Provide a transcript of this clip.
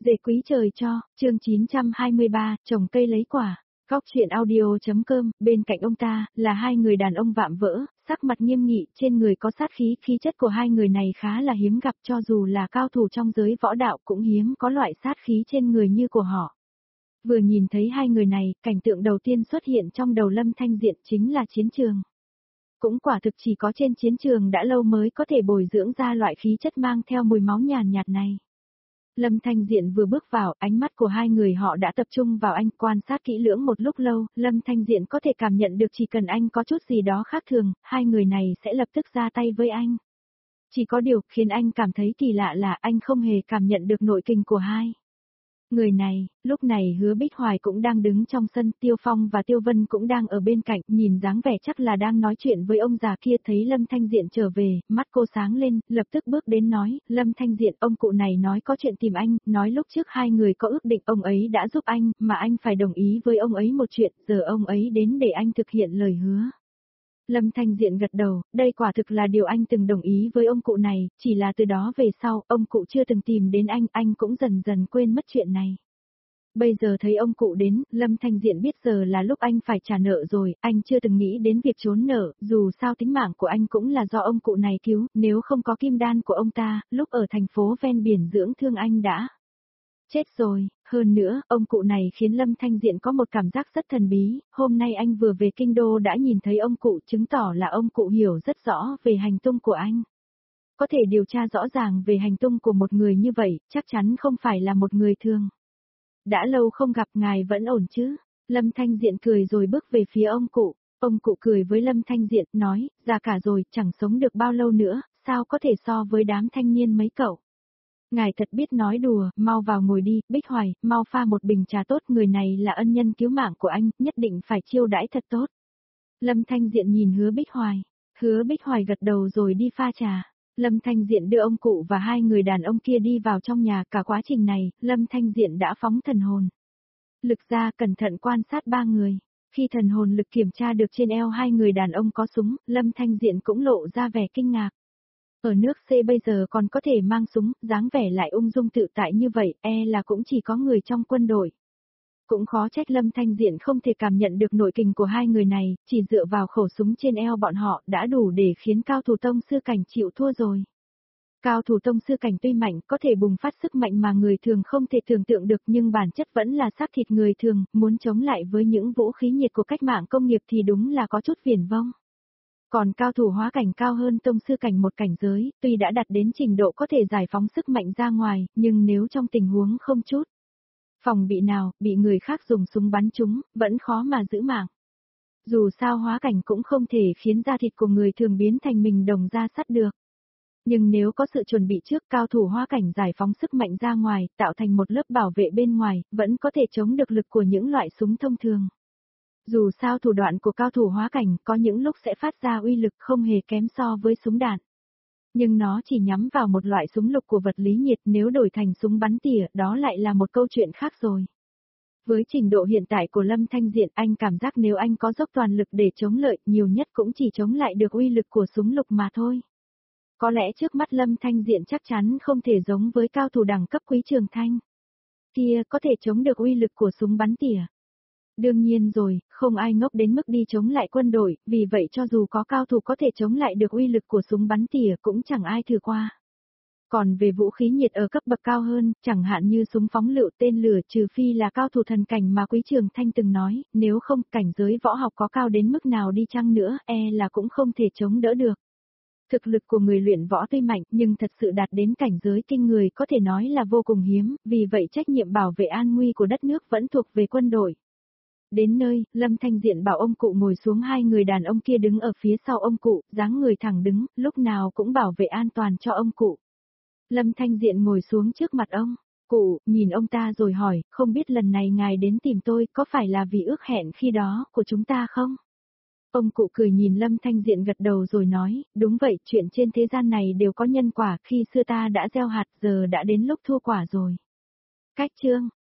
Dề quý trời cho, chương 923, trồng cây lấy quả. Góc truyện audio.com, bên cạnh ông ta, là hai người đàn ông vạm vỡ, sắc mặt nghiêm nghị, trên người có sát khí, khí chất của hai người này khá là hiếm gặp cho dù là cao thủ trong giới võ đạo cũng hiếm có loại sát khí trên người như của họ. Vừa nhìn thấy hai người này, cảnh tượng đầu tiên xuất hiện trong đầu Lâm Thanh Diện chính là chiến trường. Cũng quả thực chỉ có trên chiến trường đã lâu mới có thể bồi dưỡng ra loại khí chất mang theo mùi máu nhàn nhạt này. Lâm Thanh Diện vừa bước vào, ánh mắt của hai người họ đã tập trung vào anh, quan sát kỹ lưỡng một lúc lâu, Lâm Thanh Diện có thể cảm nhận được chỉ cần anh có chút gì đó khác thường, hai người này sẽ lập tức ra tay với anh. Chỉ có điều khiến anh cảm thấy kỳ lạ là anh không hề cảm nhận được nội kình của hai người này. Lúc này Hứa Bích Hoài cũng đang đứng trong sân, Tiêu Phong và Tiêu Vân cũng đang ở bên cạnh, nhìn dáng vẻ chắc là đang nói chuyện với ông già kia. Thấy Lâm Thanh Diện trở về, mắt cô sáng lên, lập tức bước đến nói, Lâm Thanh Diện, ông cụ này nói có chuyện tìm anh, nói lúc trước hai người có ước định ông ấy đã giúp anh, mà anh phải đồng ý với ông ấy một chuyện, giờ ông ấy đến để anh thực hiện lời hứa. Lâm Thanh Diện gật đầu, đây quả thực là điều anh từng đồng ý với ông cụ này, chỉ là từ đó về sau, ông cụ chưa từng tìm đến anh cũng dần dần quên mất chuyện này. Bây giờ thấy ông cụ đến, Lâm Thanh Diện biết giờ là lúc anh phải trả nợ rồi, anh chưa từng nghĩ đến việc trốn nợ, dù sao tính mạng của anh cũng là do ông cụ này cứu, nếu không có kim đan của ông ta, lúc ở thành phố ven biển dưỡng thương anh đã chết rồi. Hơn nữa, ông cụ này khiến Lâm Thanh Diện có một cảm giác rất thần bí, hôm nay anh vừa về kinh đô đã nhìn thấy ông cụ, chứng tỏ là ông cụ hiểu rất rõ về hành tung của anh. Có thể điều tra rõ ràng về hành tung của một người như vậy, chắc chắn không phải là một người thường. Đã lâu không gặp, ngài vẫn ổn chứ? Lâm Thanh Diện cười rồi bước về phía ông cụ. Ông cụ cười với Lâm Thanh Diện, nói, già cả rồi, chẳng sống được bao lâu nữa, sao có thể so với đám thanh niên mấy cậu. Ngài thật biết nói đùa, mau vào ngồi đi, Bích Hoài, mau pha một bình trà tốt, người này là ân nhân cứu mạng của anh, nhất định phải chiêu đãi thật tốt. Lâm Thanh Diện nhìn Hứa Bích Hoài. Hứa Bích Hoài gật đầu rồi đi pha trà. Lâm Thanh Diện đưa ông cụ và hai người đàn ông kia đi vào trong nhà, cả quá trình này, Lâm Thanh Diện đã phóng thần hồn lực ra, cẩn thận quan sát ba người. Khi thần hồn lực kiểm tra được trên eo hai người đàn ông có súng, Lâm Thanh Diện cũng lộ ra vẻ kinh ngạc. Ở nước C bây giờ còn có thể mang súng, dáng vẻ lại ung dung tự tại như vậy, là cũng chỉ có người trong quân đội. Cũng khó trách Lâm Thanh Diện không thể cảm nhận được nội kình của hai người này, chỉ dựa vào khẩu súng trên eo bọn họ đã đủ để khiến cao thủ tông sư cảnh chịu thua rồi. Cao thủ tông sư cảnh tuy mạnh, có thể bùng phát sức mạnh mà người thường không thể tưởng tượng được, nhưng bản chất vẫn là xác thịt người thường, muốn chống lại với những vũ khí nhiệt của cách mạng công nghiệp thì đúng là có chút viển vông. Còn cao thủ hóa cảnh cao hơn tông sư cảnh một cảnh giới, tuy đã đạt đến trình độ có thể giải phóng sức mạnh ra ngoài, nhưng nếu trong tình huống không chút phòng bị nào, bị người khác dùng súng bắn trúng, vẫn khó mà giữ mạng. Dù sao hóa cảnh cũng không thể khiến da thịt của người thường biến thành mình đồng da sắt được. Nhưng nếu có sự chuẩn bị trước, cao thủ hóa cảnh giải phóng sức mạnh ra ngoài, tạo thành một lớp bảo vệ bên ngoài, vẫn có thể chống được lực của những loại súng thông thường. Dù sao thủ đoạn của cao thủ hóa cảnh có những lúc sẽ phát ra uy lực không hề kém so với súng đạn. Nhưng nó chỉ nhắm vào một loại súng lục của vật lý nhiệt, nếu đổi thành súng bắn tỉa, đó lại là một câu chuyện khác rồi. Với trình độ hiện tại của Lâm Thanh Diện, anh cảm giác nếu anh có dốc toàn lực để chống lợi, nhiều nhất cũng chỉ chống lại được uy lực của súng lục mà thôi. Có lẽ trước mắt Lâm Thanh Diện chắc chắn không thể giống với cao thủ đẳng cấp Quý Trường Thanh kia có thể chống được uy lực của súng bắn tỉa. Đương nhiên rồi, không ai ngốc đến mức đi chống lại quân đội, vì vậy cho dù có cao thủ có thể chống lại được uy lực của súng bắn tỉa cũng chẳng ai thử qua. Còn về vũ khí nhiệt ở cấp bậc cao hơn, chẳng hạn như súng phóng lựu, tên lửa, trừ phi là cao thủ thần cảnh mà Quý Trường Thanh từng nói, nếu không cảnh giới võ học có cao đến mức nào đi chăng nữa, là cũng không thể chống đỡ được. Thực lực của người luyện võ tuy mạnh, nhưng thật sự đạt đến cảnh giới kinh người có thể nói là vô cùng hiếm, vì vậy trách nhiệm bảo vệ an nguy của đất nước vẫn thuộc về quân đội. Đến nơi, Lâm Thanh Diện bảo ông cụ ngồi xuống, hai người đàn ông kia đứng ở phía sau ông cụ, dáng người thẳng đứng, lúc nào cũng bảo vệ an toàn cho ông cụ. Lâm Thanh Diện ngồi xuống trước mặt ông, cụ, nhìn ông ta rồi hỏi, không biết lần này ngài đến tìm tôi có phải là vì ước hẹn khi đó của chúng ta không? Ông cụ cười nhìn Lâm Thanh Diện gật đầu rồi nói, đúng vậy, chuyện trên thế gian này đều có nhân quả, khi xưa ta đã gieo hạt, giờ đã đến lúc thu quả rồi. Cách chương